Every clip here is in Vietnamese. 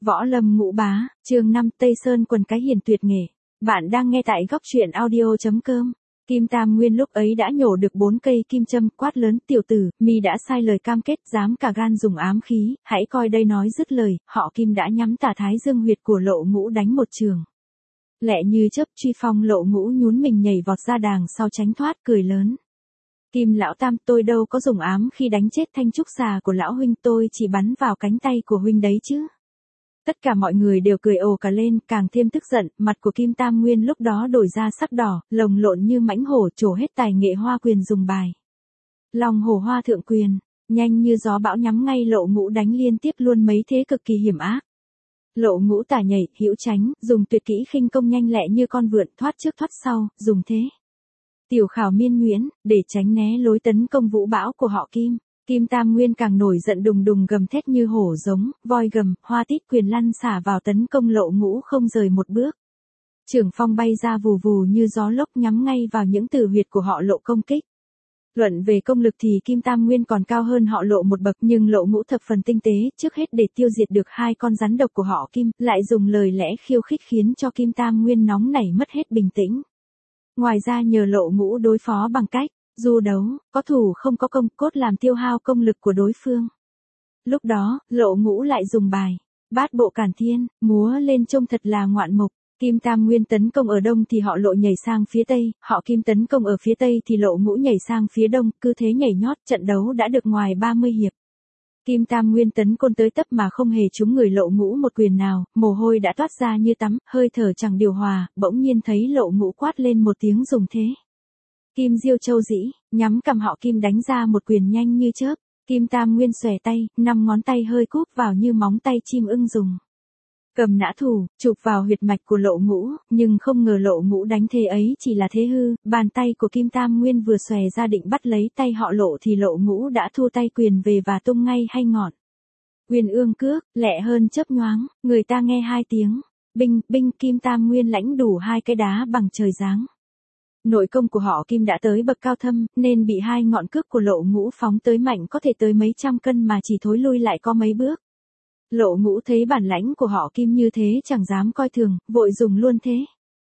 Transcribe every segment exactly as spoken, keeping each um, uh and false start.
Võ Lâm Ngũ Bá, chương năm Tây Sơn quần cái hiền tuyệt nghệ. Bạn đang nghe tại góc truyện audio chấm com. Kim Tam Nguyên lúc ấy đã nhổ được bốn cây kim châm, quát lớn, tiểu tử, mi đã sai lời cam kết, dám cả gan dùng ám khí, hãy coi đây. Nói dứt lời, họ Kim đã nhắm tả thái dương huyệt của Lộ Ngũ đánh một trường. Lẹ như chớp truy phong, Lộ Ngũ nhún mình nhảy vọt ra đàng sau tránh thoát, cười lớn. Kim lão tam, tôi đâu có dùng ám khi đánh chết thanh trúc xà của lão huynh, tôi chỉ bắn vào cánh tay của huynh đấy chứ. Tất cả mọi người đều cười ồ cả lên, càng thêm tức giận, mặt của Kim Tam Nguyên lúc đó đổi ra sắc đỏ, lồng lộn như mãnh hổ, trổ hết tài nghệ hoa quyền dùng bài. Long hổ hoa thượng quyền, nhanh như gió bão nhắm ngay Lộ Ngũ đánh liên tiếp luôn mấy thế cực kỳ hiểm ác. Lộ Ngũ tả nhảy, hữu tránh, dùng tuyệt kỹ khinh công nhanh lẹ như con vượn, thoát trước thoát sau, dùng thế tiểu khảo miên nhuyễn, để tránh né lối tấn công vũ bão của họ Kim. Kim Tam Nguyên càng nổi giận đùng đùng gầm thét như hổ giống, voi gầm, hoa tít quyền lăn xả vào tấn công Lộ Ngũ không rời một bước. Trường phong bay ra vù vù như gió lốc nhắm ngay vào những tử huyệt của họ Lộ công kích. Luận về công lực thì Kim Tam Nguyên còn cao hơn họ Lộ một bậc, nhưng Lộ Ngũ thập phần tinh tế, trước hết để tiêu diệt được hai con rắn độc của họ Kim, lại dùng lời lẽ khiêu khích khiến cho Kim Tam Nguyên nóng nảy mất hết bình tĩnh. Ngoài ra nhờ Lộ Ngũ đối phó bằng cách du đấu, có thủ không có công, cốt làm tiêu hao công lực của đối phương. Lúc đó, Lộ Ngũ lại dùng bài bát bộ cản thiên, múa lên trông thật là ngoạn mục. Kim Tam Nguyên tấn công ở đông thì họ Lộ nhảy sang phía tây, họ Kim tấn công ở phía tây thì Lộ Ngũ nhảy sang phía đông, cứ thế nhảy nhót, trận đấu đã được ngoài ba mươi hiệp. Kim Tam Nguyên tấn côn tới tấp mà không hề trúng người Lộ Ngũ một quyền nào, mồ hôi đã toát ra như tắm, hơi thở chẳng điều hòa, bỗng nhiên thấy Lộ Ngũ quát lên một tiếng dùng thế Kim Diêu Châu Dĩ, nhắm cầm họ Kim đánh ra một quyền nhanh như chớp. Kim Tam Nguyên xòe tay, năm ngón tay hơi cúp vào như móng tay chim ưng dùng. Cầm nã thủ, chụp vào huyệt mạch của Lộ Ngũ, nhưng không ngờ Lộ Ngũ đánh thế ấy chỉ là thế hư, bàn tay của Kim Tam Nguyên vừa xòe ra định bắt lấy tay họ Lộ thì Lộ Ngũ đã thu tay quyền về và tung ngay hay ngọn. Quyền ương cước, lẹ hơn chớp nhoáng, người ta nghe hai tiếng, binh, binh, Kim Tam Nguyên lãnh đủ hai cái đá bằng trời giáng. Nội công của họ Kim đã tới bậc cao thâm, nên bị hai ngọn cước của Lộ Ngũ phóng tới mạnh có thể tới mấy trăm cân mà chỉ thối lui lại có mấy bước. Lộ Ngũ thấy bản lãnh của họ Kim như thế chẳng dám coi thường, vội dùng luôn thế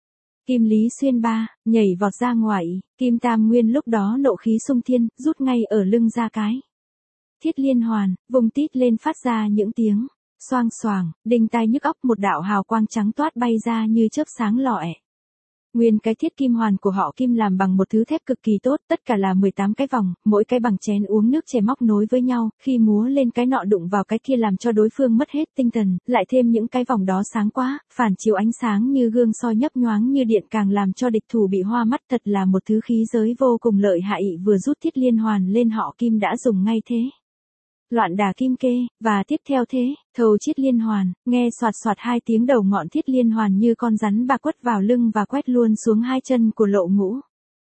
Kim Lý Xuyên ba, nhảy vọt ra ngoài. Kim Tam Nguyên lúc đó nộ khí xung thiên, rút ngay ở lưng ra cái thiết liên hoàn, vùng tít lên phát ra những tiếng xoang xoàng, đinh tai nhức óc, một đạo hào quang trắng toát bay ra như chớp sáng lòe. Nguyên cái thiết kim hoàn của họ Kim làm bằng một thứ thép cực kỳ tốt, tất cả là mười tám cái vòng, mỗi cái bằng chén uống nước chè móc nối với nhau, khi múa lên cái nọ đụng vào cái kia làm cho đối phương mất hết tinh thần, lại thêm những cái vòng đó sáng quá, phản chiếu ánh sáng như gương soi nhấp nhoáng như điện càng làm cho địch thủ bị hoa mắt, thật là một thứ khí giới vô cùng lợi hại. Vừa rút thiết liên hoàn lên họ Kim đã dùng ngay thế loạn đà kim kê, và tiếp theo thế thầu chiết liên hoàn, nghe soạt soạt hai tiếng, đầu ngọn thiết liên hoàn như con rắn bạc quất vào lưng và quét luôn xuống hai chân của Lộ Ngũ.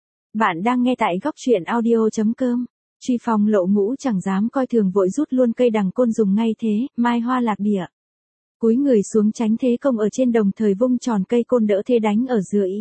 Bạn đang nghe tại góc truyện audio chấm com. Truy phong, Lộ Ngũ chẳng dám coi thường, vội rút luôn cây đằng côn dùng ngay thế mai hoa lạc địa. Cúi người xuống tránh thế công ở trên, đồng thời vung tròn cây côn đỡ thế đánh ở dưới.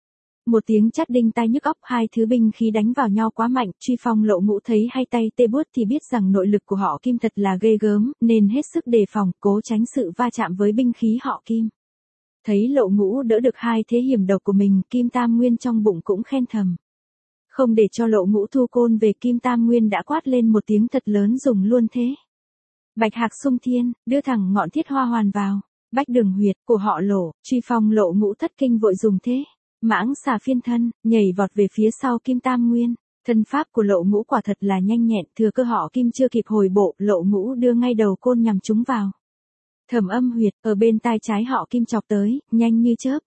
Một tiếng chát đinh tai nhức óc, hai thứ binh khí đánh vào nhau quá mạnh, truy phong Lộ Ngũ thấy hai tay tê buốt thì biết rằng nội lực của họ Kim thật là ghê gớm, nên hết sức đề phòng, cố tránh sự va chạm với binh khí họ Kim. Thấy Lộ Ngũ đỡ được hai thế hiểm độc của mình, Kim Tam Nguyên trong bụng cũng khen thầm. Không để cho Lộ Ngũ thu côn về, Kim Tam Nguyên đã quát lên một tiếng thật lớn dùng luôn thế bạch hạc xung thiên, đưa thẳng ngọn thiết hoa hoàn vào bách đường huyệt của họ Lộ. Truy phong Lộ Ngũ thất kinh, vội dùng thế mãng xà phiên thân, nhảy vọt về phía sau Kim Tam Nguyên. Thân pháp của Lộ Ngũ quả thật là nhanh nhẹn, thừa cơ họ Kim chưa kịp hồi bộ, Lộ Ngũ đưa ngay đầu côn nhằm trúng vào thẩm âm huyệt, ở bên tai trái họ Kim chọc tới, nhanh như chớp.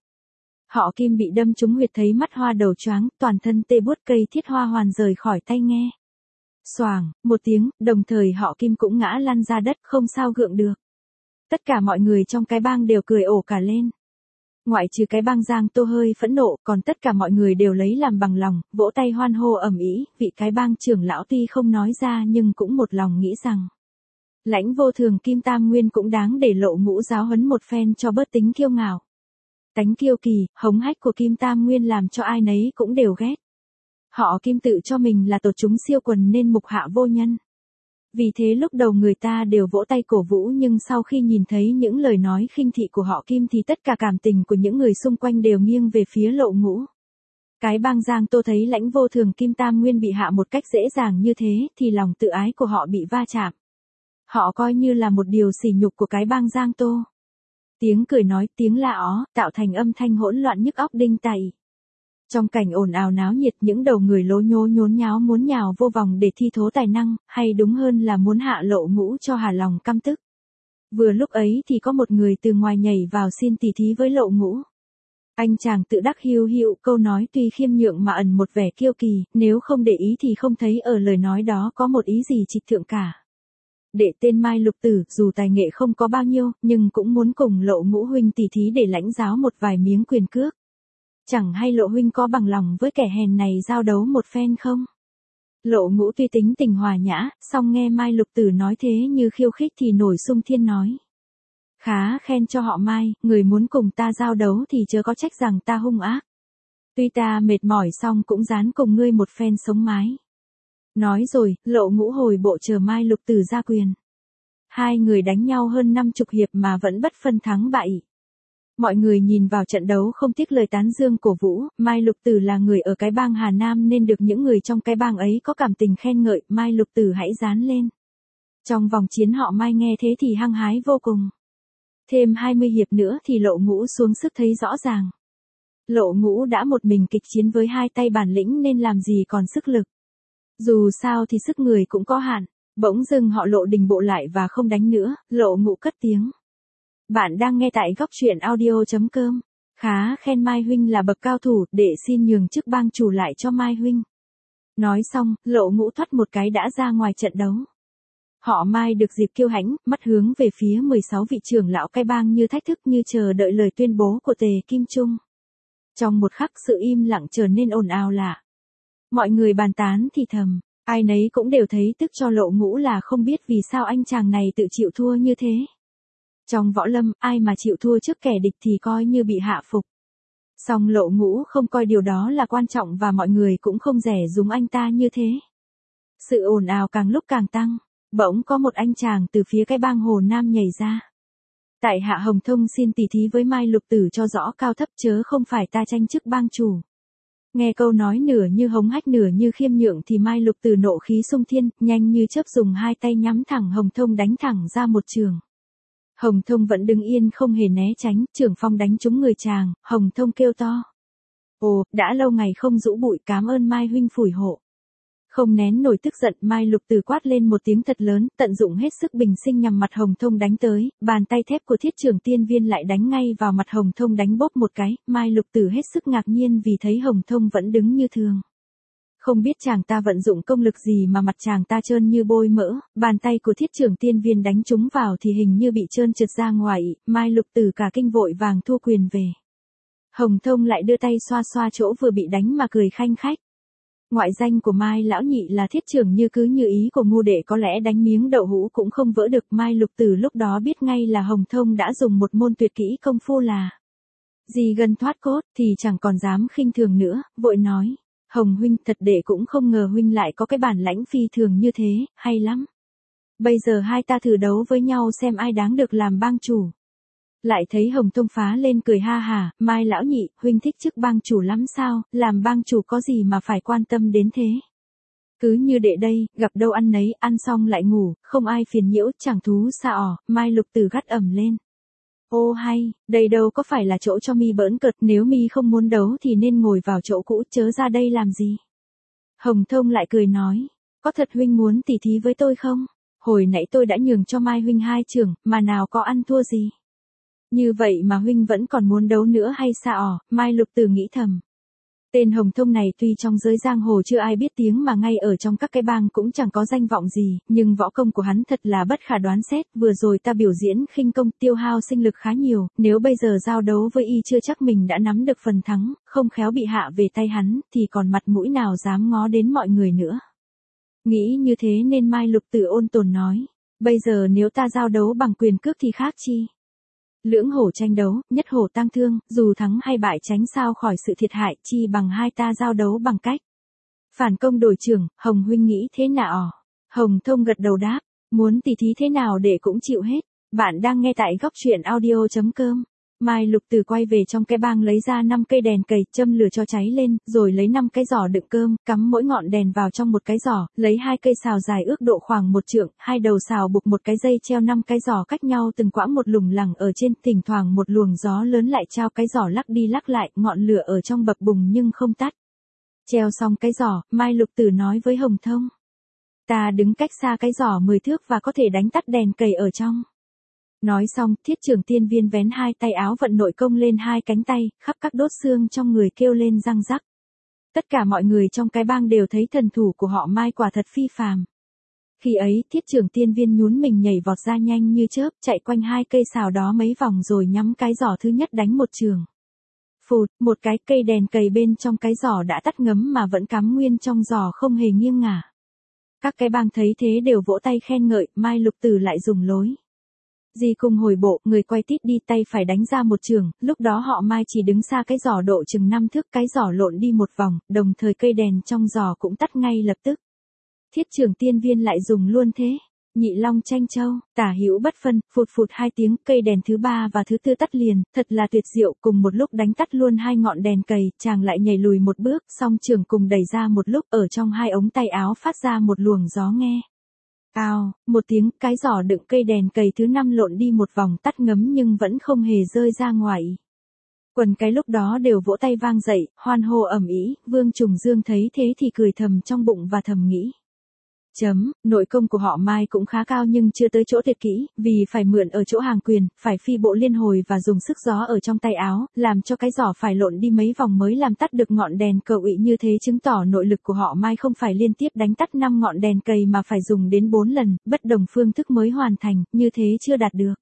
Họ Kim bị đâm trúng huyệt thấy mắt hoa đầu choáng, toàn thân tê buốt, cây thiết hoa hoàn rời khỏi tay nghe. Xoàng, một tiếng, đồng thời họ Kim cũng ngã lăn ra đất, không sao gượng được. Tất cả mọi người trong cái bang đều cười ồ cả lên. Ngoại trừ cái bang Giang Tô hơi phẫn nộ, còn tất cả mọi người đều lấy làm bằng lòng, vỗ tay hoan hô ầm ĩ. Vị cái bang trưởng lão tuy không nói ra nhưng cũng một lòng nghĩ rằng lãnh vô thường Kim Tam Nguyên cũng đáng để Lộ Ngũ giáo huấn một phen cho bớt tính kiêu ngạo. Tánh kiêu kỳ, hống hách của Kim Tam Nguyên làm cho ai nấy cũng đều ghét. Họ Kim tự cho mình là tột chúng siêu quần nên mục hạ vô nhân. Vì thế lúc đầu người ta đều vỗ tay cổ vũ nhưng sau khi nhìn thấy những lời nói khinh thị của họ Kim thì tất cả cảm tình của những người xung quanh đều nghiêng về phía Lộ Ngũ. Cái bang Giang Tô thấy lãnh vô thường Kim Tam Nguyên bị hạ một cách dễ dàng như thế thì lòng tự ái của họ bị va chạm. Họ coi như là một điều sỉ nhục của cái bang Giang Tô. Tiếng cười nói, tiếng la ó, tạo thành âm thanh hỗn loạn nhức óc đinh tai. Trong cảnh ồn ào náo nhiệt, những đầu người lố nhố nhốn nháo muốn nhào vô vòng để thi thố tài năng, hay đúng hơn là muốn hạ Lộ Ngũ cho hà lòng căm tức. Vừa lúc ấy thì có một người từ ngoài nhảy vào xin tỉ thí với Lộ Ngũ. Anh chàng tự đắc hiu hiu, câu nói tuy khiêm nhượng mà ẩn một vẻ kiêu kỳ, nếu không để ý thì không thấy ở lời nói đó có một ý gì trịch thượng cả. Đệ tên Mai Lục Tử, dù tài nghệ không có bao nhiêu, nhưng cũng muốn cùng Lộ Ngũ huynh tỉ thí để lãnh giáo một vài miếng quyền cước. Chẳng hay Lộ huynh có bằng lòng với kẻ hèn này giao đấu một phen không? Lộ Ngũ tuy tính tình hòa nhã, song nghe Mai Lục Tử nói thế như khiêu khích thì nổi sung thiên nói. Khá khen cho họ Mai, người muốn cùng ta giao đấu thì chớ có trách rằng ta hung ác. Tuy ta mệt mỏi song cũng dán cùng ngươi một phen sống mái. Nói rồi, Lộ Ngũ hồi bộ chờ Mai Lục Tử ra quyền. Hai người đánh nhau hơn năm chục hiệp mà vẫn bất phân thắng bại. Mọi người nhìn vào trận đấu không tiếc lời tán dương cổ vũ, Mai Lục Tử là người ở cái bang Hà Nam nên được những người trong cái bang ấy có cảm tình khen ngợi, Mai Lục Tử hãy dán lên. Trong vòng chiến họ Mai nghe thế thì hăng hái vô cùng. Thêm hai mươi hiệp nữa thì Lộ Ngũ xuống sức thấy rõ ràng. Lộ Ngũ đã một mình kịch chiến với hai tay bản lĩnh nên làm gì còn sức lực. Dù sao thì sức người cũng có hạn, bỗng dưng họ Lộ đình bộ lại và không đánh nữa, Lộ Ngũ cất tiếng. Bạn đang nghe tại góc truyện audio chấm com. Khá khen Mai huynh là bậc cao thủ, để xin nhường chức bang chủ lại cho Mai huynh. Nói xong, Lộ Ngũ thoát một cái đã ra ngoài trận đấu. Họ Mai được dịp kiêu hãnh, mắt hướng về phía mười sáu vị trưởng lão cái bang như thách thức như chờ đợi lời tuyên bố của Tề Kim Trung. Trong một khắc sự im lặng trở nên ồn ào lạ. Mọi người bàn tán thì thầm, ai nấy cũng đều thấy tức cho Lộ Ngũ là không biết vì sao anh chàng này tự chịu thua như thế. Trong võ lâm, ai mà chịu thua trước kẻ địch thì coi như bị hạ phục. Song Lộ Ngũ không coi điều đó là quan trọng và mọi người cũng không rẻ dùng anh ta như thế. Sự ồn ào càng lúc càng tăng, bỗng có một anh chàng từ phía cái bang Hồ Nam nhảy ra. Tại hạ Hồng Thông xin tỉ thí với Mai Lục Tử cho rõ cao thấp chớ không phải ta tranh chức bang chủ. Nghe câu nói nửa như hống hách nửa như khiêm nhượng thì Mai Lục Tử nộ khí xung thiên, nhanh như chớp dùng hai tay nhắm thẳng Hồng Thông đánh thẳng ra một trường. Hồng Thông vẫn đứng yên không hề né tránh, trưởng phong đánh trúng người chàng, Hồng Thông kêu to. Ồ, đã lâu ngày không rũ bụi, cám ơn Mai huynh phủi hộ. Không nén nổi tức giận, Mai Lục Tử quát lên một tiếng thật lớn, tận dụng hết sức bình sinh nhằm mặt Hồng Thông đánh tới, bàn tay thép của Thiết Trưởng Tiên Viên lại đánh ngay vào mặt Hồng Thông đánh bốp một cái, Mai Lục Tử hết sức ngạc nhiên vì thấy Hồng Thông vẫn đứng như thường. Không biết chàng ta vận dụng công lực gì mà mặt chàng ta trơn như bôi mỡ, bàn tay của Thiết Trưởng Tiên Viên đánh trúng vào thì hình như bị trơn trượt ra ngoài, Mai Lục Tử cả kinh vội vàng thua quyền về. Hồng Thông lại đưa tay xoa xoa chỗ vừa bị đánh mà cười khanh khách. Ngoại danh của Mai lão nhị là Thiết Trưởng như cứ như ý của ngu đệ có lẽ đánh miếng đậu hũ cũng không vỡ được. Mai Lục Tử lúc đó biết ngay là Hồng Thông đã dùng một môn tuyệt kỹ công phu là gì gần thoát cốt thì chẳng còn dám khinh thường nữa, vội nói. Hồng huynh, thật đệ cũng không ngờ huynh lại có cái bản lãnh phi thường như thế, hay lắm. Bây giờ hai ta thử đấu với nhau xem ai đáng được làm bang chủ. Lại thấy Hồng Thông phá lên cười ha hà, Mai lão nhị, huynh thích chức bang chủ lắm sao, làm bang chủ có gì mà phải quan tâm đến thế. Cứ như đệ đây, gặp đâu ăn nấy, ăn xong lại ngủ, không ai phiền nhiễu, chẳng thú xa ỏ, Mai Lục Tử gắt ẩm lên. Ô hay, đây đâu có phải là chỗ cho mi bỡn cợt, nếu mi không muốn đấu thì nên ngồi vào chỗ cũ, chớ ra đây làm gì. Hồng Thông lại cười nói, có thật huynh muốn tỉ thí với tôi không? Hồi nãy tôi đã nhường cho Mai huynh hai trường, mà nào có ăn thua gì. Như vậy mà huynh vẫn còn muốn đấu nữa hay sao? Mai Lục Tử nghĩ thầm. Tên Hồng Thông này tuy trong giới giang hồ chưa ai biết tiếng mà ngay ở trong các cái bang cũng chẳng có danh vọng gì, nhưng võ công của hắn thật là bất khả đoán xét, vừa rồi ta biểu diễn khinh công tiêu hao sinh lực khá nhiều, nếu bây giờ giao đấu với y chưa chắc mình đã nắm được phần thắng, không khéo bị hạ về tay hắn, thì còn mặt mũi nào dám ngó đến mọi người nữa. Nghĩ như thế nên Mai Lục Tử ôn tồn nói, bây giờ nếu ta giao đấu bằng quyền cước thì khác chi. Lưỡng hổ tranh đấu, nhất hổ tăng thương, dù thắng hay bại tránh sao khỏi sự thiệt hại, chi bằng hai ta giao đấu bằng cách phản công đổi trưởng, Hồng huynh nghĩ thế nào? Hồng Thông gật đầu đáp, muốn tỉ thí thế nào để cũng chịu hết. Bạn đang nghe tại góc truyện audio.com. Mai Lục Tử quay về trong cái bang lấy ra năm cây đèn cầy, châm lửa cho cháy lên, rồi lấy năm cái giỏ đựng cơm, cắm mỗi ngọn đèn vào trong một cái giỏ, lấy hai cây sào dài ước độ khoảng một trượng, hai đầu sào buộc một cái dây treo năm cái giỏ cách nhau từng quãng một lủng lẳng ở trên, thỉnh thoảng một luồng gió lớn lại trao cái giỏ lắc đi lắc lại, ngọn lửa ở trong bập bùng nhưng không tắt. Treo xong cái giỏ, Mai Lục Tử nói với Hồng Thông. Ta đứng cách xa cái giỏ mười thước và có thể đánh tắt đèn cầy ở trong. Nói xong, Thiết Trưởng Tiên Viên vén hai tay áo vận nội công lên hai cánh tay, khắp các đốt xương trong người kêu lên răng rắc. Tất cả mọi người trong cái bang đều thấy thần thủ của họ Mai quả thật phi phàm. Khi ấy, Thiết Trưởng Tiên Viên nhún mình nhảy vọt ra nhanh như chớp, chạy quanh hai cây sào đó mấy vòng rồi nhắm cái giỏ thứ nhất đánh một trường. Phụt, một cái cây đèn cầy bên trong cái giỏ đã tắt ngấm mà vẫn cắm nguyên trong giỏ không hề nghiêng ngả. Các cái bang thấy thế đều vỗ tay khen ngợi, Mai Lục Tử lại dùng lối Di cùng hồi bộ, người quay tít đi tay phải đánh ra một trường, lúc đó họ Mai chỉ đứng xa cái giỏ độ chừng năm thước, cái giỏ lộn đi một vòng, đồng thời cây đèn trong giỏ cũng tắt ngay lập tức. Thiết Trưởng Tiên Viên lại dùng luôn thế. Nhị long tranh châu, tả hữu bất phân, phụt phụt hai tiếng, cây đèn thứ ba và thứ tư tắt liền, thật là tuyệt diệu, cùng một lúc đánh tắt luôn hai ngọn đèn cầy, chàng lại nhảy lùi một bước, song trường cùng đẩy ra một lúc, ở trong hai ống tay áo phát ra một luồng gió nghe. Ao, một tiếng, cái giỏ đựng cây đèn cầy thứ năm lộn đi một vòng tắt ngấm nhưng vẫn không hề rơi ra ngoài. Quần cái lúc đó đều vỗ tay vang dậy, hoan hô ầm ĩ, Vương Trùng Dương thấy thế thì cười thầm trong bụng và thầm nghĩ. Chấm, nội công của họ Mai cũng khá cao nhưng chưa tới chỗ tuyệt kỹ, vì phải mượn ở chỗ hàng quyền, phải phi bộ liên hồi và dùng sức gió ở trong tay áo, làm cho cái giỏ phải lộn đi mấy vòng mới làm tắt được ngọn đèn cờ ụy, như thế chứng tỏ nội lực của họ Mai không phải liên tiếp đánh tắt năm ngọn đèn cầy mà phải dùng đến bốn lần, bất đồng phương thức mới hoàn thành, như thế chưa đạt được.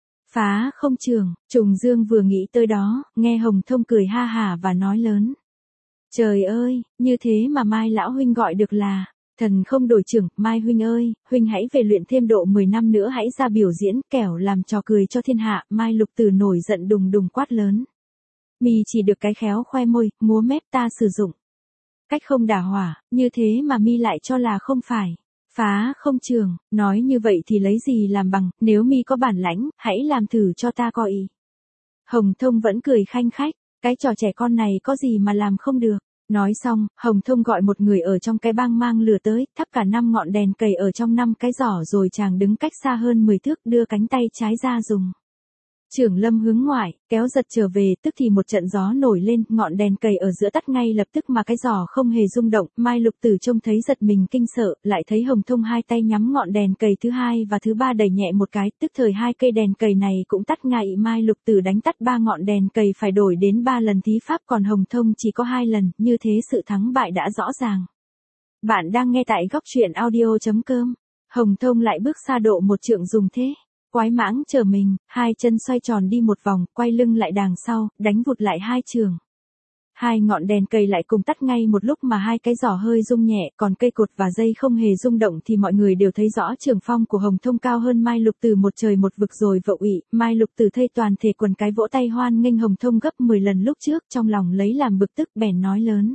Phá không trường, Trùng Dương vừa nghĩ tới đó, nghe Hồng Thông cười ha hả và nói lớn. Trời ơi, như thế mà Mai lão huynh gọi được là thần không đổi trưởng. Mai huynh ơi, huynh hãy về luyện thêm độ mười năm nữa hãy ra biểu diễn, kẻo làm trò cười cho thiên hạ. Mai Lục Tử nổi giận đùng đùng quát lớn. Mi chỉ được cái khéo khoe môi, múa mép ta sử dụng cách không đả hỏa, như thế mà mi lại cho là không phải. Phá không trường, nói như vậy thì lấy gì làm bằng, nếu mi có bản lãnh, hãy làm thử cho ta coi. Hồng Thông vẫn cười khanh khách, cái trò trẻ con này có gì mà làm không được. Nói xong, Hồng Thông gọi một người ở trong cái bang mang lửa tới, thắp cả năm ngọn đèn cầy ở trong năm cái giỏ rồi chàng đứng cách xa hơn mười thước đưa cánh tay trái ra dùng Trưởng Lâm hướng ngoại, kéo giật trở về, tức thì một trận gió nổi lên, ngọn đèn cầy ở giữa tắt ngay lập tức mà cái giỏ không hề rung động. Mai Lục Tử trông thấy giật mình kinh sợ, lại thấy Hồng Thông hai tay nhắm ngọn đèn cầy thứ hai và thứ ba đẩy nhẹ một cái, tức thời hai cây đèn cầy này cũng tắt ngay. Mai Lục Tử đánh tắt ba ngọn đèn cầy phải đổi đến ba lần thí pháp, còn Hồng Thông chỉ có hai lần, như thế sự thắng bại đã rõ ràng. Bạn đang nghe tại góc truyện audio.com. Hồng Thông lại bước xa độ một trượng dùng thế quái mãng trở mình, hai chân xoay tròn đi một vòng, quay lưng lại đằng sau, đánh vụt lại hai trường. Hai ngọn đèn cầy lại cùng tắt ngay một lúc mà hai cái giỏ hơi rung nhẹ, còn cây cột và dây không hề rung động thì mọi người đều thấy rõ trường phong của Hồng Thông cao hơn Mai Lục Tử một trời một vực rồi vậu ị. Mai Lục Tử thấy toàn thể quần cái vỗ tay hoan nghênh Hồng Thông gấp mười lần lúc trước, trong lòng lấy làm bực tức bèn nói lớn.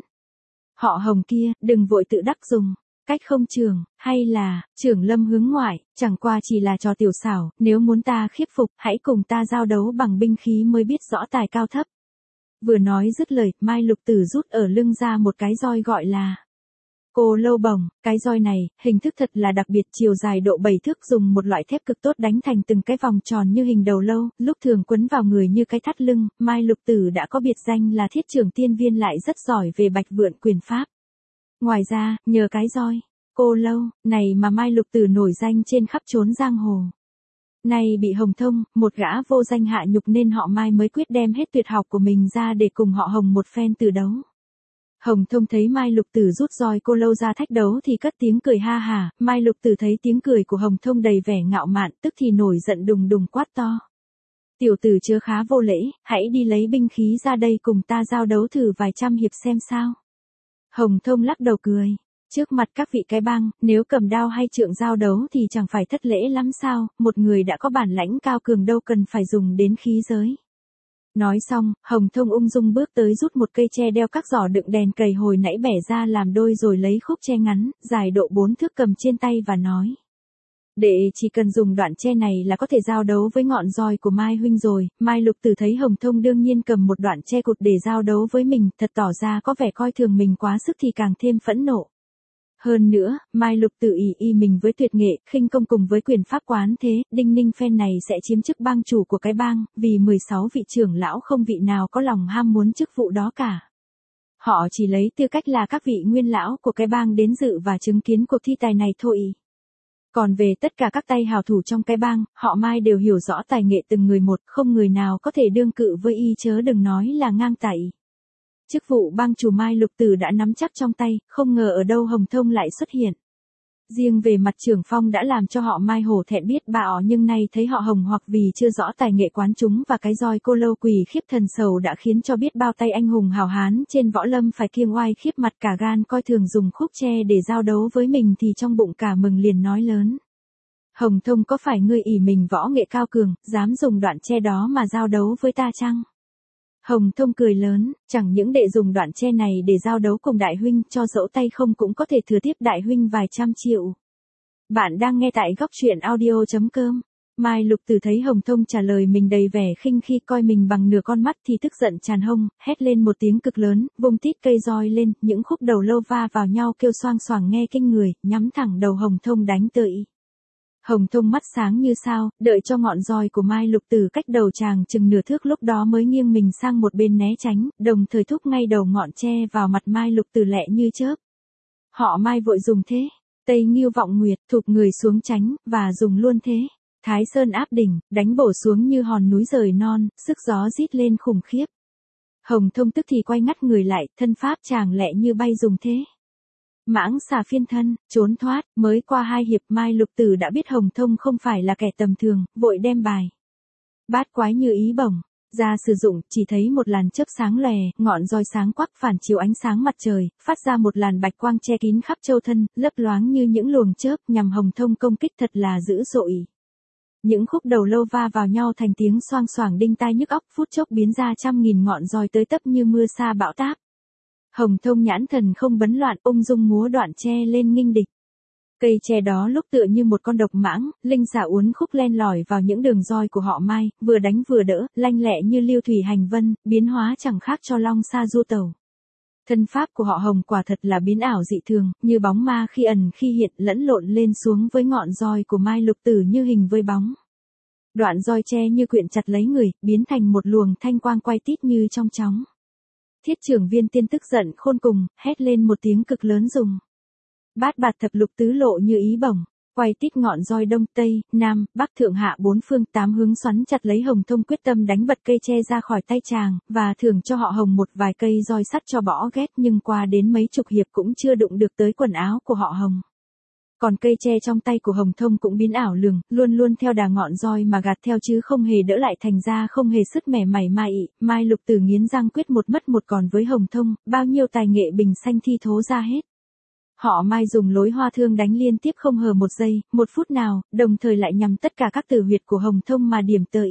Họ Hồng kia, đừng vội tự đắc dùng cách không trường, hay là Trưởng Lâm hướng ngoại, chẳng qua chỉ là trò tiểu xảo, nếu muốn ta khiếp phục, hãy cùng ta giao đấu bằng binh khí mới biết rõ tài cao thấp. Vừa nói dứt lời, Mai Lục Tử rút ở lưng ra một cái roi gọi là Cô Lâu Bồng. Cái roi này, hình thức thật là đặc biệt, chiều dài độ bảy thước, dùng một loại thép cực tốt đánh thành từng cái vòng tròn như hình đầu lâu, lúc thường quấn vào người như cái thắt lưng. Mai Lục Tử đã có biệt danh là Thiết Trưởng Tiên Viên, lại rất giỏi về bạch vượn quyền pháp. Ngoài ra, nhờ cái roi Cô Lâu này mà Mai Lục Tử nổi danh trên khắp chốn giang hồ. Nay bị Hồng Thông, một gã vô danh hạ nhục nên họ Mai mới quyết đem hết tuyệt học của mình ra để cùng họ Hồng một phen từ đấu. Hồng Thông thấy Mai Lục Tử rút roi Cô Lâu ra thách đấu thì cất tiếng cười ha hả. Mai Lục Tử thấy tiếng cười của Hồng Thông đầy vẻ ngạo mạn, tức thì nổi giận đùng đùng quát to. Tiểu tử chớ khá vô lễ, hãy đi lấy binh khí ra đây cùng ta giao đấu thử vài trăm hiệp xem sao. Hồng Thông lắc đầu cười. Trước mặt các vị cái bang, nếu cầm đao hay trượng giao đấu thì chẳng phải thất lễ lắm sao, một người đã có bản lãnh cao cường đâu cần phải dùng đến khí giới. Nói xong, Hồng Thông ung dung bước tới rút một cây tre đeo các giỏ đựng đèn cầy hồi nãy bẻ ra làm đôi rồi lấy khúc tre ngắn, dài độ bốn thước cầm trên tay và nói. Đệ chỉ cần dùng đoạn tre này là có thể giao đấu với ngọn roi của Mai huynh rồi. Mai Lục Tử thấy Hồng Thông đương nhiên cầm một đoạn tre cụt để giao đấu với mình, thật tỏ ra có vẻ coi thường mình quá sức thì càng thêm phẫn nộ. Hơn nữa, Mai Lục Tử ỷ y mình với tuyệt nghệ, khinh công cùng với quyền pháp quán thế, Đinh Ninh phen này sẽ chiếm chức bang chủ của cái bang, vì mười sáu vị trưởng lão không vị nào có lòng ham muốn chức vụ đó cả. Họ chỉ lấy tư cách là các vị nguyên lão của cái bang đến dự và chứng kiến cuộc thi tài này thôi. Còn về tất cả các tay hào thủ trong cái bang, họ Mai đều hiểu rõ tài nghệ từng người một, không người nào có thể đương cự với y chớ đừng nói là ngang tài. Chức vụ bang chủ Mai Lục Tử đã nắm chắc trong tay, không ngờ ở đâu Hồng Thông lại xuất hiện. Riêng về mặt trưởng phong đã làm cho họ Mai hổ thẹn biết bạo, nhưng nay thấy họ Hồng hoặc vì chưa rõ tài nghệ quán chúng và cái roi cô lâu quỳ khiếp thần sầu đã khiến cho biết bao tay anh hùng hào hán trên võ lâm phải kiêng oai khiếp mặt cả gan coi thường dùng khúc tre để giao đấu với mình thì trong bụng cả mừng liền nói lớn. Hồng Thông có phải ngươi ỷ mình võ nghệ cao cường, dám dùng đoạn tre đó mà giao đấu với ta chăng? Hồng Thông cười lớn, chẳng những đệ dùng đoạn tre này để giao đấu cùng đại huynh, cho dẫu tay không cũng có thể thừa tiếp đại huynh vài trăm triệu. Bạn đang nghe tại góc truyện audio chấm com. Mai Lục Tử thấy Hồng Thông trả lời mình đầy vẻ khinh khi coi mình bằng nửa con mắt thì tức giận tràn hông, hét lên một tiếng cực lớn, vung tít cây roi lên, những khúc đầu lâu va vào nhau kêu xoang xoàng nghe kinh người, nhắm thẳng đầu Hồng Thông đánh tới. Hồng Thông mắt sáng như sao, đợi cho ngọn roi của Mai Lục Tử cách đầu chàng chừng nửa thước lúc đó mới nghiêng mình sang một bên né tránh, đồng thời thúc ngay đầu ngọn tre vào mặt Mai Lục Tử lẹ như chớp. Họ Mai vội dùng thế, Tây Nghiêu Vọng Nguyệt thụp người xuống tránh, và dùng luôn thế. Thái Sơn áp đỉnh, đánh bổ xuống như hòn núi rời non, sức gió rít lên khủng khiếp. Hồng Thông tức thì quay ngắt người lại, thân pháp chàng lẹ như bay dùng thế. Mãng xà phiên thân, trốn thoát, mới qua hai hiệp Mai Lục Tử đã biết Hồng Thông không phải là kẻ tầm thường, vội đem bài. Bát quái như ý bổng, ra sử dụng, chỉ thấy một làn chớp sáng lòe, ngọn roi sáng quắc phản chiếu ánh sáng mặt trời, phát ra một làn bạch quang che kín khắp châu thân, lấp loáng như những luồng chớp nhằm Hồng Thông công kích thật là dữ dội. Những khúc đầu lâu va vào nhau thành tiếng xoang xoảng đinh tai nhức óc, phút chốc biến ra trăm nghìn ngọn roi tới tấp như mưa sa bão táp. Hồng Thông nhãn thần không bấn loạn, ung dung múa đoạn tre lên nghinh địch. Cây tre đó lúc tựa như một con độc mãng, linh xả uốn khúc len lỏi vào những đường roi của họ Mai, vừa đánh vừa đỡ, lanh lẹ như lưu thủy hành vân, biến hóa chẳng khác cho long sa du tàu. Thân pháp của họ Hồng quả thật là biến ảo dị thường, như bóng ma khi ẩn khi hiện, lẫn lộn lên xuống với ngọn roi của Mai Lục Tử như hình với bóng. Đoạn roi tre như quyện chặt lấy người, biến thành một luồng thanh quang quay tít như trong chóng. Thiết Trưởng Viên Tiên tức giận khôn cùng, hét lên một tiếng cực lớn dùng. Bát bạt thập lục tứ lộ như ý bổng, quay tít ngọn roi đông tây, nam, bắc thượng hạ bốn phương tám hướng xoắn chặt lấy Hồng Thông quyết tâm đánh bật cây tre ra khỏi tay chàng, và thưởng cho họ Hồng một vài cây roi sắt cho bỏ ghét, nhưng qua đến mấy chục hiệp cũng chưa đụng được tới quần áo của họ Hồng. Còn cây tre trong tay của Hồng Thông cũng biến ảo lường, luôn luôn theo đà ngọn roi mà gạt theo chứ không hề đỡ lại, thành ra không hề sứt mẻ mảy may. Mai Lục Tử nghiến răng quyết một mất một còn với Hồng Thông, bao nhiêu tài nghệ bình xanh thi thố ra hết. Họ Mai dùng lối hoa thương đánh liên tiếp không hờ một giây, một phút nào, đồng thời lại nhằm tất cả các tử huyệt của Hồng Thông mà điểm tới.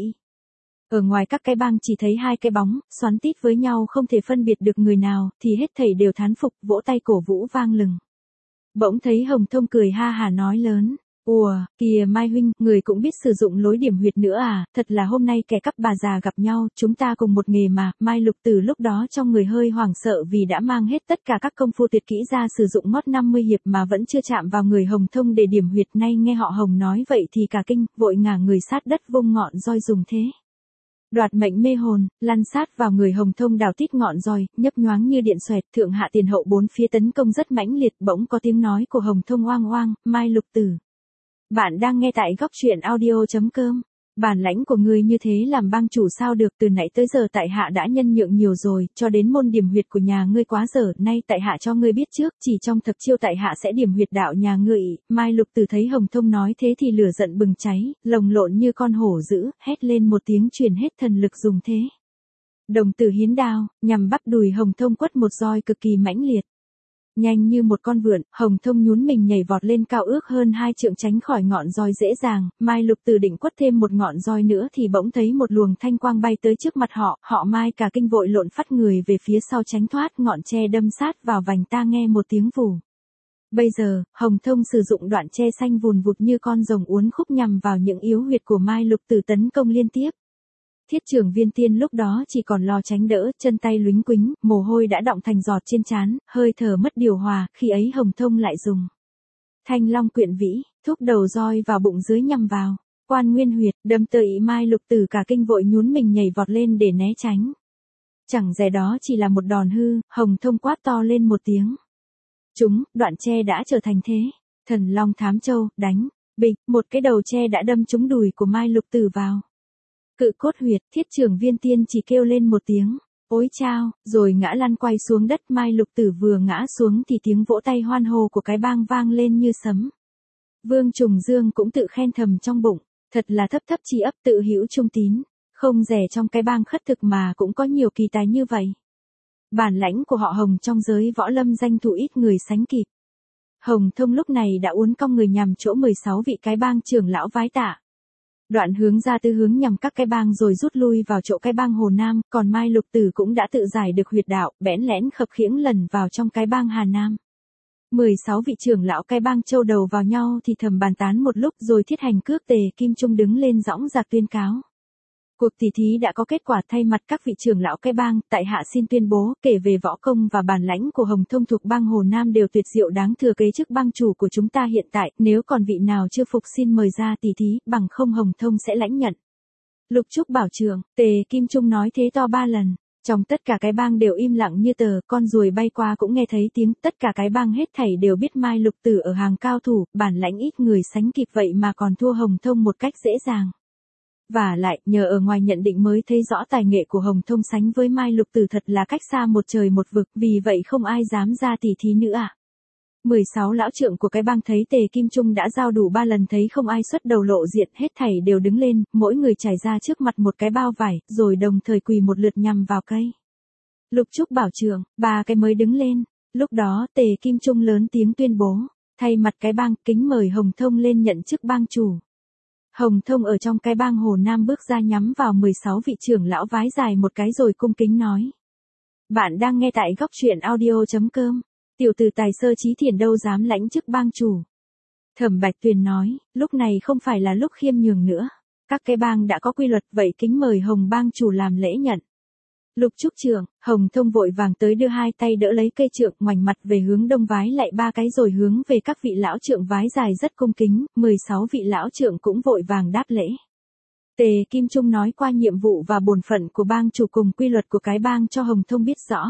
Ở ngoài các cái bang chỉ thấy hai cái bóng, xoắn tít với nhau không thể phân biệt được người nào, thì hết thảy đều thán phục, vỗ tay cổ vũ vang lừng. Bỗng thấy Hồng Thông cười ha hà nói lớn, ùa, kìa Mai huynh, người cũng biết sử dụng lối điểm huyệt nữa à, thật là hôm nay kẻ cắp bà già gặp nhau, chúng ta cùng một nghề mà. Mai Lục Tử lúc đó trong người hơi hoảng sợ vì đã mang hết tất cả các công phu tuyệt kỹ ra sử dụng ngót năm mươi hiệp mà vẫn chưa chạm vào người Hồng Thông để điểm huyệt, nay nghe họ Hồng nói vậy thì cả kinh, vội ngả người sát đất vung ngọn roi dùng thế. Đoạt mệnh mê hồn, lăn sát vào người Hồng Thông đào tít ngọn roi, nhấp nhoáng như điện xoẹt, thượng hạ tiền hậu bốn phía tấn công rất mãnh liệt, bỗng có tiếng nói của Hồng Thông oang oang, Mai Lục Tử. Bạn đang nghe tại góc truyện audio chấm com. Bản lãnh của ngươi như thế làm bang chủ sao được, từ nãy tới giờ tại hạ đã nhân nhượng nhiều rồi, cho đến môn điểm huyệt của nhà ngươi quá dở, nay tại hạ cho ngươi biết trước, chỉ trong thập chiêu tại hạ sẽ điểm huyệt đạo nhà ngươi. Mai Lục Tử thấy Hồng Thông nói thế thì lửa giận bừng cháy, lồng lộn như con hổ dữ, hét lên một tiếng truyền hết thần lực dùng thế. Đồng tử hiến đao, nhằm bắp đùi Hồng Thông quất một roi cực kỳ mãnh liệt. Nhanh như một con vượn, Hồng Thông nhún mình nhảy vọt lên cao ước hơn hai trượng tránh khỏi ngọn roi dễ dàng, Mai Lục Tử định quất thêm một ngọn roi nữa thì bỗng thấy một luồng thanh quang bay tới trước mặt họ, họ Mai cả kinh vội lộn phắt người về phía sau tránh thoát, ngọn tre đâm sát vào vành ta nghe một tiếng vù. Bây giờ, Hồng Thông sử dụng đoạn tre xanh vùn vụt như con rồng uốn khúc nhằm vào những yếu huyệt của Mai Lục Tử tấn công liên tiếp. Thiết Trưởng Viên Tiên lúc đó chỉ còn lo tránh đỡ, chân tay lúnh quính, mồ hôi đã đọng thành giọt trên trán, hơi thở mất điều hòa, khi ấy Hồng Thông lại dùng Thanh Long Quyện Vĩ, thúc đầu roi vào bụng dưới nhằm vào Quan Nguyên huyệt, đâm tới Mai Lục Tử cả kinh vội nhún mình nhảy vọt lên để né tránh. Chẳng dè đó chỉ là một đòn hư, Hồng Thông quát to lên một tiếng. Chúng, đoạn tre đã trở thành thế. Thần Long Thám Châu, đánh, bịch, một cái đầu tre đã đâm trúng đùi của Mai Lục Tử vào Cự Cốt huyệt. Thiết Trưởng Viên Tiên chỉ kêu lên một tiếng, ối chao, rồi ngã lăn quay xuống đất. Mai Lục Tử vừa ngã xuống thì tiếng vỗ tay hoan hô của cái bang vang lên như sấm. Vương Trùng Dương cũng tự khen thầm trong bụng, thật là thấp thấp chi ấp tự hữu trung tín, không rẻ trong cái bang khất thực mà cũng có nhiều kỳ tài như vậy. Bản lãnh của họ Hồng trong giới võ lâm danh thủ ít người sánh kịp. Hồng Thông lúc này đã uốn cong người nhằm chỗ mười sáu vị cái bang trưởng lão vái tạ. Đoạn hướng ra tư hướng nhằm các cái bang rồi rút lui vào chỗ cái bang Hồ Nam, còn Mai Lục Tử cũng đã tự giải được huyệt đạo, bẽn lẽn khập khiễng lần vào trong cái bang Hà Nam. mười sáu vị trưởng lão cái bang châu đầu vào nhau thì thầm bàn tán một lúc rồi thiết hành cước. Tề Kim Trung đứng lên dõng dạc tuyên cáo. Cuộc tỷ thí đã có kết quả, thay mặt các vị trưởng lão cái bang, tại hạ xin tuyên bố, kể về võ công và bản lãnh của Hồng Thông thuộc bang Hồ Nam đều tuyệt diệu đáng thừa kế chức bang chủ của chúng ta hiện tại, nếu còn vị nào chưa phục xin mời ra tỷ thí, bằng không Hồng Thông sẽ lãnh nhận. Lục Trúc bảo trưởng, Tề Kim Trung nói thế to ba lần. Trong tất cả cái bang đều im lặng như tờ, con ruồi bay qua cũng nghe thấy tiếng, tất cả cái bang hết thảy đều biết Mai Lục Tử ở hàng cao thủ, bản lãnh ít người sánh kịp vậy mà còn thua Hồng Thông một cách dễ dàng. Và lại, nhờ ở ngoài nhận định mới thấy rõ tài nghệ của Hồng Thông sánh với Mai Lục Tử thật là cách xa một trời một vực, vì vậy không ai dám ra tỷ thí nữa à. mười sáu lão trượng của cái bang thấy Tề Kim Trung đã giao đủ ba lần thấy không ai xuất đầu lộ diện, hết thảy đều đứng lên, mỗi người trải ra trước mặt một cái bao vải, rồi đồng thời quỳ một lượt nhằm vào cây. Lục Trúc bảo trưởng, ba cái mới đứng lên. Lúc đó Tề Kim Trung lớn tiếng tuyên bố, thay mặt cái bang, kính mời Hồng Thông lên nhận chức bang chủ. Hồng Thông ở trong cái bang Hồ Nam bước ra nhắm vào mười sáu vị trưởng lão vái dài một cái rồi cung kính nói. Bạn đang nghe tại góc truyện audio chấm com. Tiểu tử tài sơ trí thiển đâu dám lãnh chức bang chủ. Thẩm Bạch Tuyền nói, lúc này không phải là lúc khiêm nhường nữa. Các cái bang đã có quy luật, vậy kính mời Hồng bang chủ làm lễ nhận. Lục Trúc trưởng, Hồng Thông vội vàng tới đưa hai tay đỡ lấy cây trượng, ngoảnh mặt về hướng đông vái lại ba cái rồi hướng về các vị lão trượng vái dài rất cung kính, mười sáu vị lão trượng cũng vội vàng đáp lễ. Tề Kim Trung nói qua nhiệm vụ và bổn phận của bang chủ cùng quy luật của cái bang cho Hồng Thông biết rõ.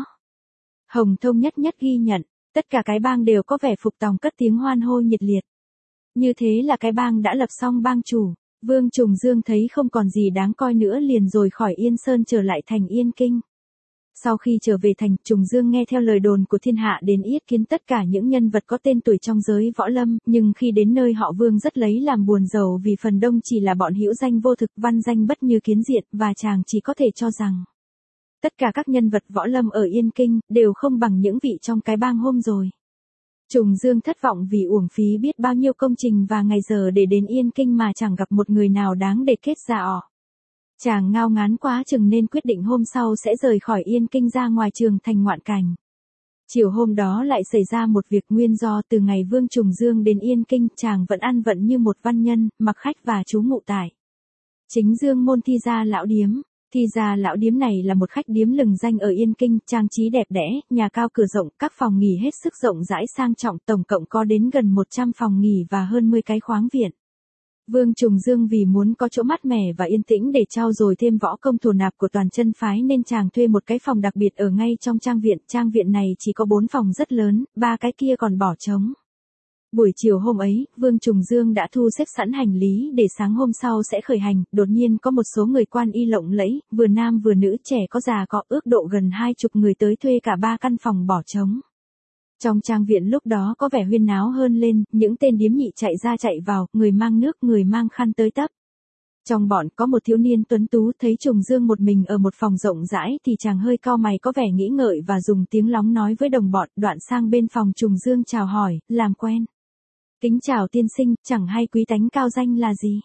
Hồng Thông nhất nhất ghi nhận, tất cả cái bang đều có vẻ phục tòng cất tiếng hoan hô nhiệt liệt. Như thế là cái bang đã lập xong bang chủ. Vương Trùng Dương thấy không còn gì đáng coi nữa liền rồi khỏi Yên Sơn trở lại thành Yên Kinh. Sau khi trở về thành, Trùng Dương nghe theo lời đồn của thiên hạ đến yết kiến tất cả những nhân vật có tên tuổi trong giới võ lâm, nhưng khi đến nơi họ Vương rất lấy làm buồn rầu vì phần đông chỉ là bọn hữu danh vô thực, văn danh bất như kiến diện, và chàng chỉ có thể cho rằng tất cả các nhân vật võ lâm ở Yên Kinh đều không bằng những vị trong cái bang hôm rồi. Trùng Dương thất vọng vì uổng phí biết bao nhiêu công trình và ngày giờ để đến Yên Kinh mà chẳng gặp một người nào đáng để kết ra ỏ. Chàng ngao ngán quá chừng nên quyết định hôm sau sẽ rời khỏi Yên Kinh ra ngoài trường thành ngoạn cảnh. Chiều hôm đó lại xảy ra một việc nguyên do từ ngày Vương Trùng Dương đến Yên Kinh, chàng vẫn ăn vận như một văn nhân, mặc khách và trú ngụ tại Chính Dương môn Thi Gia Lão Điếm. Thi Gia Lão Điếm này là một khách điếm lừng danh ở Yên Kinh, trang trí đẹp đẽ, nhà cao cửa rộng, các phòng nghỉ hết sức rộng rãi sang trọng, tổng cộng có đến gần một trăm phòng nghỉ và hơn mười cái khoáng viện. Vương Trùng Dương vì muốn có chỗ mát mẻ và yên tĩnh để trau dồi thêm võ công thổ nạp của toàn chân phái nên chàng thuê một cái phòng đặc biệt ở ngay trong trang viện. Trang viện này chỉ có bốn phòng rất lớn, ba cái kia còn bỏ trống. Buổi chiều hôm ấy, Vương Trùng Dương đã thu xếp sẵn hành lý để sáng hôm sau sẽ khởi hành, đột nhiên có một số người quan y lộng lẫy, vừa nam vừa nữ, trẻ có già có, ước độ gần hai chục người tới thuê cả ba căn phòng bỏ trống. Trong trang viện lúc đó có vẻ huyên náo hơn lên, những tên điếm nhị chạy ra chạy vào, người mang nước, người mang khăn tới tấp. Trong bọn có một thiếu niên tuấn tú thấy Trùng Dương một mình ở một phòng rộng rãi thì chàng hơi cau mày có vẻ nghĩ ngợi và dùng tiếng lóng nói với đồng bọn, đoạn sang bên phòng Trùng Dương chào hỏi, làm quen. Kính chào tiên sinh, chẳng hay quý tánh cao danh là gì?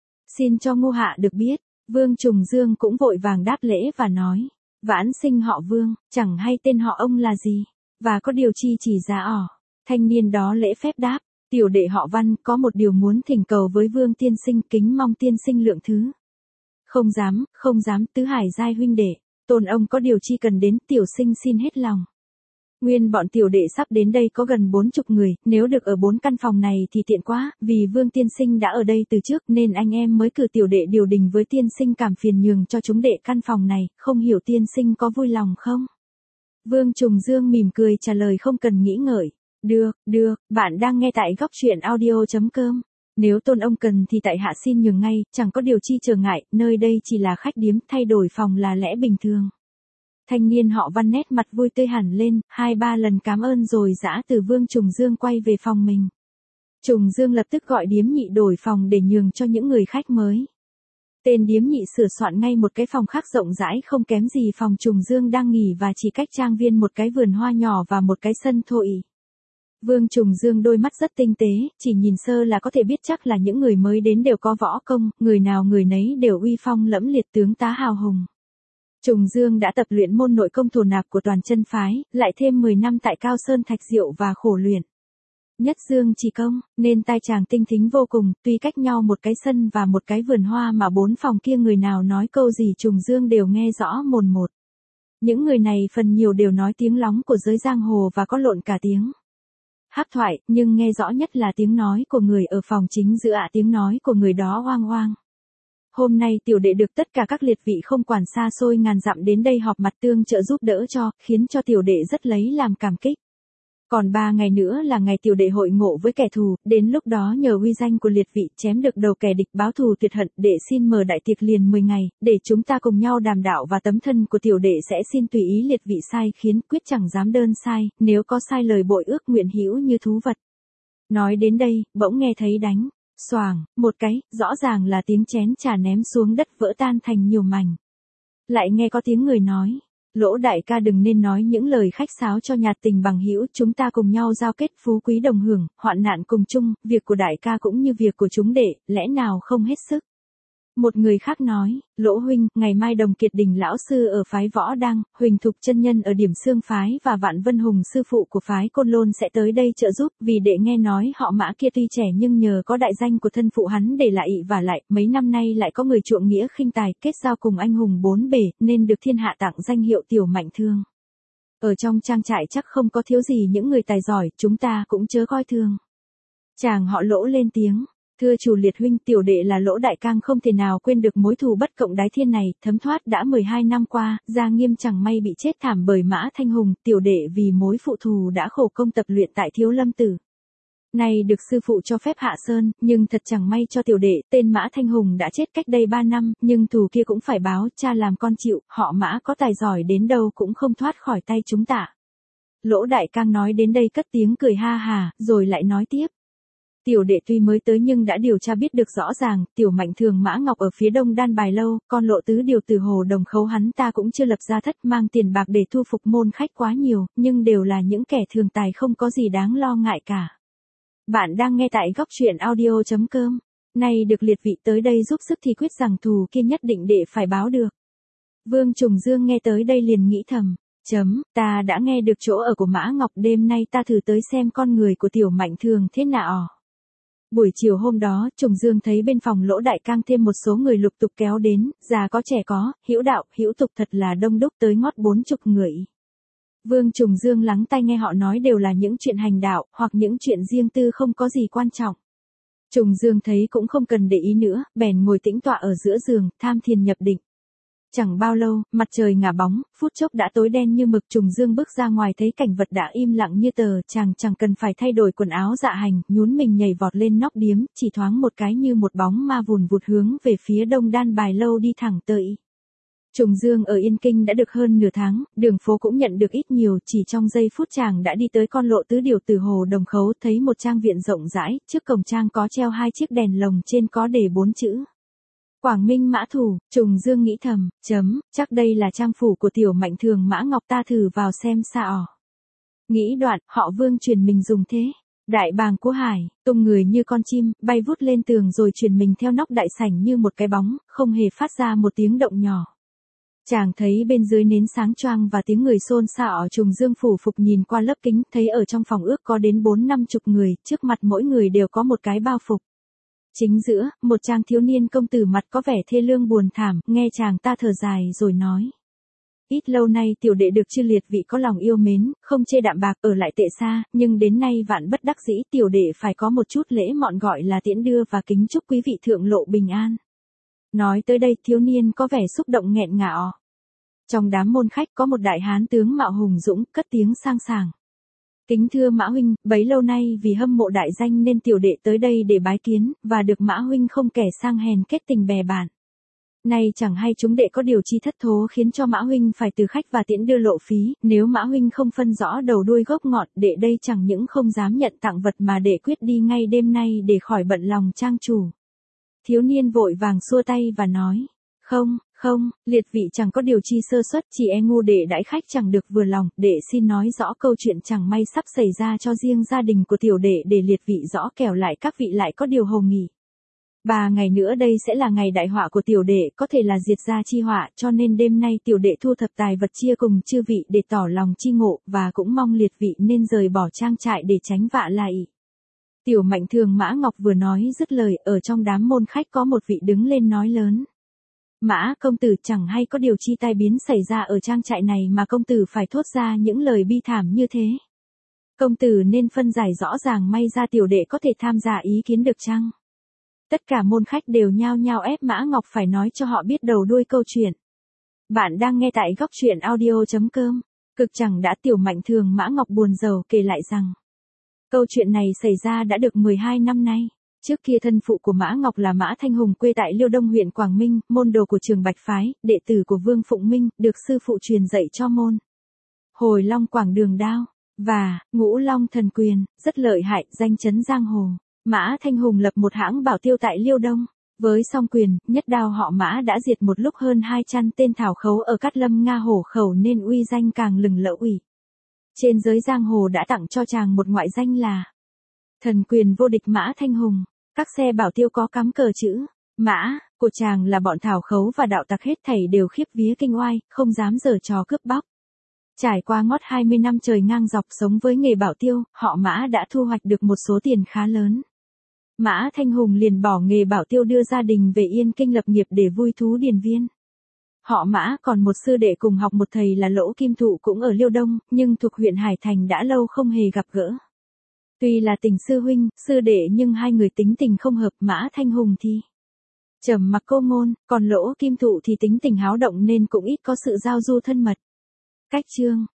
Xin cho Ngô hạ được biết. Vương Trùng Dương cũng vội vàng đáp lễ và nói, vãn sinh họ Vương, chẳng hay tên họ ông là gì, và có điều chi chỉ ra ỏ. Thanh niên đó lễ phép đáp, tiểu đệ họ Văn có một điều muốn thỉnh cầu với Vương tiên sinh, kính mong tiên sinh lượng thứ. Không dám, không dám, tứ hải giai huynh đệ, tôn ông có điều chi cần đến, tiểu sinh xin hết lòng. Nguyên bọn tiểu đệ sắp đến đây có gần bốn chục người, nếu được ở bốn căn phòng này thì tiện quá, vì Vương tiên sinh đã ở đây từ trước nên anh em mới cử tiểu đệ điều đình với tiên sinh cảm phiền nhường cho chúng đệ căn phòng này, không hiểu tiên sinh có vui lòng không? Vương Trùng Dương mỉm cười trả lời không cần nghĩ ngợi. Được, được, bạn đang nghe tại góc truyện audio.com. Nếu tôn ông cần thì tại hạ xin nhường ngay, chẳng có điều chi trở ngại, nơi đây chỉ là khách điếm, thay đổi phòng là lẽ bình thường. Thanh niên họ Văn nét mặt vui tươi hẳn lên, hai ba lần cảm ơn rồi dã từ Vương Trùng Dương quay về phòng mình. Trùng Dương lập tức gọi điếm nhị đổi phòng để nhường cho những người khách mới. Tên điếm nhị sửa soạn ngay một cái phòng khác rộng rãi không kém gì phòng Trùng Dương đang nghỉ và chỉ cách trang viên một cái vườn hoa nhỏ và một cái sân thôi. Vương Trùng Dương đôi mắt rất tinh tế, chỉ nhìn sơ là có thể biết chắc là những người mới đến đều có võ công, người nào người nấy đều uy phong lẫm liệt tướng tá hào hùng. Trùng Dương đã tập luyện môn nội công thổ nạp của toàn chân phái, lại thêm mười năm tại Cao Sơn Thạch Diệu và khổ luyện Nhất Dương chỉ công, nên tai chàng tinh thính vô cùng, tuy cách nhau một cái sân và một cái vườn hoa mà bốn phòng kia người nào nói câu gì Trùng Dương đều nghe rõ mồn một. Những người này phần nhiều đều nói tiếng lóng của giới giang hồ và có lộn cả tiếng hắc thoại, nhưng nghe rõ nhất là tiếng nói của người ở phòng chính giữa ạ, tiếng nói của người đó oang oang. Hôm nay tiểu đệ được tất cả các liệt vị không quản xa xôi ngàn dặm đến đây họp mặt tương trợ giúp đỡ cho, khiến cho tiểu đệ rất lấy làm cảm kích. Còn ba ngày nữa là ngày tiểu đệ hội ngộ với kẻ thù, đến lúc đó nhờ uy danh của liệt vị chém được đầu kẻ địch báo thù tuyệt hận, để xin mở đại tiệc liền mười ngày, để chúng ta cùng nhau đàm đạo và tấm thân của tiểu đệ sẽ xin tùy ý liệt vị sai khiến, quyết chẳng dám đơn sai, nếu có sai lời bội ước nguyện hữu như thú vật. Nói đến đây, bỗng nghe thấy đánh xoàng một cái, rõ ràng là tiếng chén trà ném xuống đất vỡ tan thành nhiều mảnh. Lại nghe có tiếng người nói, Lỗ đại ca đừng nên nói những lời khách sáo cho nhạt tình bằng hữu, chúng ta cùng nhau giao kết phú quý đồng hưởng, hoạn nạn cùng chung, việc của đại ca cũng như việc của chúng đệ, lẽ nào không hết sức. Một người khác nói, Lỗ huynh, ngày mai Đồng Kiệt Đình lão sư ở phái Võ Đăng, Huỳnh Thục chân nhân ở Điểm Xương phái và Vạn Vân Hùng sư phụ của phái Côn Lôn sẽ tới đây trợ giúp, vì đệ nghe nói họ Mã kia tuy trẻ nhưng nhờ có đại danh của thân phụ hắn để lại ị và lại, mấy năm nay lại có người chuộng nghĩa khinh tài, kết giao cùng anh hùng bốn bể, nên được thiên hạ tặng danh hiệu tiểu mạnh thương. Ở trong trang trại chắc không có thiếu gì những người tài giỏi, chúng ta cũng chớ coi thường. Chàng họ Lỗ lên tiếng. Thưa chủ liệt huynh, tiểu đệ là Lỗ đại cang không thể nào quên được mối thù bất cộng đái thiên này, thấm thoát đã mười hai năm qua, Gia Nghiêm chẳng may bị chết thảm bởi Mã Thanh Hùng, tiểu đệ vì mối phụ thù đã khổ công tập luyện tại Thiếu Lâm Tử. Này được sư phụ cho phép hạ sơn, nhưng thật chẳng may cho tiểu đệ, tên Mã Thanh Hùng đã chết cách đây ba năm, nhưng thù kia cũng phải báo, cha làm con chịu, họ Mã có tài giỏi đến đâu cũng không thoát khỏi tay chúng ta. Lỗ đại cang nói đến đây cất tiếng cười ha hà, rồi lại nói tiếp. Tiểu đệ tuy mới tới nhưng đã điều tra biết được rõ ràng, tiểu mạnh thường Mã Ngọc ở phía đông đan bài lâu, con Lộ tứ điều từ hồ đồng khấu hắn ta cũng chưa lập ra thất mang tiền bạc để thu phục môn khách quá nhiều, nhưng đều là những kẻ thường tài không có gì đáng lo ngại cả. Bạn đang nghe tại góc truyện audio.com. Nay được liệt vị tới đây giúp sức thì quyết rằng thù kia nhất định đệ phải báo được. Vương Trùng Dương nghe tới đây liền nghĩ thầm. Chấm, ta đã nghe được chỗ ở của Mã Ngọc, đêm nay ta thử tới xem con người của tiểu mạnh thường thế nào. Buổi chiều hôm đó, Trùng Dương thấy bên phòng Lỗ đại cang thêm một số người lục tục kéo đến, già có trẻ có, hữu đạo, hữu tục thật là đông đúc tới ngót bốn chục người. Vương Trùng Dương lắng tai nghe họ nói đều là những chuyện hành đạo, hoặc những chuyện riêng tư không có gì quan trọng. Trùng Dương thấy cũng không cần để ý nữa, bèn ngồi tĩnh tọa ở giữa giường, tham thiền nhập định. Chẳng bao lâu, mặt trời ngả bóng, phút chốc đã tối đen như mực. Trùng Dương bước ra ngoài thấy cảnh vật đã im lặng như tờ, chàng chẳng cần phải thay đổi quần áo dạ hành, nhún mình nhảy vọt lên nóc điếm, chỉ thoáng một cái như một bóng ma vùn vụt hướng về phía đông đan bài lâu đi thẳng tới. Trùng Dương ở Yên Kinh đã được hơn nửa tháng, đường phố cũng nhận được ít nhiều, chỉ trong giây phút chàng đã đi tới con Lộ tứ điều từ hồ đồng khấu, thấy một trang viện rộng rãi, trước cổng trang có treo hai chiếc đèn lồng, trên có đề bốn chữ. Quảng Minh Mã Thủ, Trùng Dương nghĩ thầm, chấm, chắc đây là trang phủ của tiểu Mạnh Thường Mã Ngọc, ta thử vào xem sao. Nghĩ đoạn, họ Vương truyền mình dùng thế. Đại bàng của Hải, tung người như con chim, bay vút lên tường rồi truyền mình theo nóc đại sảnh như một cái bóng, không hề phát ra một tiếng động nhỏ. Chàng thấy bên dưới nến sáng choang và tiếng người xôn xao ở Trùng Dương phủ phục nhìn qua lớp kính, thấy ở trong phòng ước có đến bốn năm chục người, trước mặt mỗi người đều có một cái bao phục. Chính giữa, một chàng thiếu niên công tử mặt có vẻ thê lương buồn thảm, nghe chàng ta thở dài rồi nói. Ít lâu nay tiểu đệ được chư liệt vị có lòng yêu mến, không chê đạm bạc ở lại tệ xa, nhưng đến nay vạn bất đắc dĩ tiểu đệ phải có một chút lễ mọn gọi là tiễn đưa và kính chúc quý vị thượng lộ bình an. Nói tới đây thiếu niên có vẻ xúc động nghẹn ngào. Trong đám môn khách có một đại hán tướng mạo hùng dũng, cất tiếng sang sảng. Kính thưa Mã huynh, bấy lâu nay vì hâm mộ đại danh nên tiểu đệ tới đây để bái kiến, và được Mã huynh không kẻ sang hèn kết tình bè bạn. Nay chẳng hay chúng đệ có điều chi thất thố khiến cho Mã huynh phải từ khách và tiễn đưa lộ phí, nếu Mã huynh không phân rõ đầu đuôi gốc ngọn, đệ đây chẳng những không dám nhận tặng vật mà đệ quyết đi ngay đêm nay để khỏi bận lòng trang chủ. Thiếu niên vội vàng xua tay và nói, không, không, liệt vị chẳng có điều chi sơ suất, chỉ e ngu đệ đãi khách chẳng được vừa lòng, đệ xin nói rõ câu chuyện chẳng may sắp xảy ra cho riêng gia đình của tiểu đệ để liệt vị rõ, kẻo lại các vị lại có điều hồ nghỉ. Ba ngày nữa đây sẽ là ngày đại họa của tiểu đệ, có thể là diệt gia chi họa, cho nên đêm nay tiểu đệ thu thập tài vật chia cùng chư vị để tỏ lòng chi ngộ, và cũng mong liệt vị nên rời bỏ trang trại để tránh vạ lại. Tiểu Mạnh Thường Mã Ngọc vừa nói dứt lời, ở trong đám môn khách có một vị đứng lên nói lớn. Mã công tử, chẳng hay có điều chi tai biến xảy ra ở trang trại này mà công tử phải thốt ra những lời bi thảm như thế. Công tử nên phân giải rõ ràng, may ra tiểu đệ có thể tham gia ý kiến được chăng? Tất cả môn khách đều nhao nhao ép Mã Ngọc phải nói cho họ biết đầu đuôi câu chuyện. Bạn đang nghe tại góc truyện audio chấm com. Cực chẳng đã tiểu Mạnh Thường Mã Ngọc buồn rầu kể lại rằng. Câu chuyện này xảy ra đã được mười hai năm nay. Trước kia thân phụ của Mã Ngọc là Mã Thanh Hùng quê tại Liêu Đông huyện Quảng Minh, môn đồ của Trường Bạch Phái, đệ tử của Vương Phụng Minh, được sư phụ truyền dạy cho môn Hồi Long Quảng Đường Đao, và Ngũ Long Thần Quyền, rất lợi hại, danh chấn giang hồ. Mã Thanh Hùng lập một hãng bảo tiêu tại Liêu Đông. Với song quyền, nhất đao họ Mã đã diệt một lúc hơn hai trăm tên thảo khấu ở Cát Lâm Nga Hổ Khẩu nên uy danh càng lừng lẫy ủy. Trên giới giang hồ đã tặng cho chàng một ngoại danh là Thần Quyền vô địch Mã Thanh Hùng. Các xe bảo tiêu có cắm cờ chữ Mã của chàng là bọn thảo khấu và đạo tặc hết thảy đều khiếp vía kinh oai, không dám giở trò cướp bóc. Trải qua ngót hai mươi năm trời ngang dọc sống với nghề bảo tiêu, họ Mã đã thu hoạch được một số tiền khá lớn. Mã Thanh Hùng liền bỏ nghề bảo tiêu đưa gia đình về Yên Kinh lập nghiệp để vui thú điền viên. Họ Mã còn một sư đệ cùng học một thầy là Lỗ Kim Thụ cũng ở Liêu Đông, nhưng thuộc huyện Hải Thành đã lâu không hề gặp gỡ. Tuy là tình sư huynh, sư đệ nhưng hai người tính tình không hợp. Mã Thanh Hùng thì trầm mặc cô ngôn, còn Lỗ Kim Thụ thì tính tình háo động nên cũng ít có sự giao du thân mật. Cách chương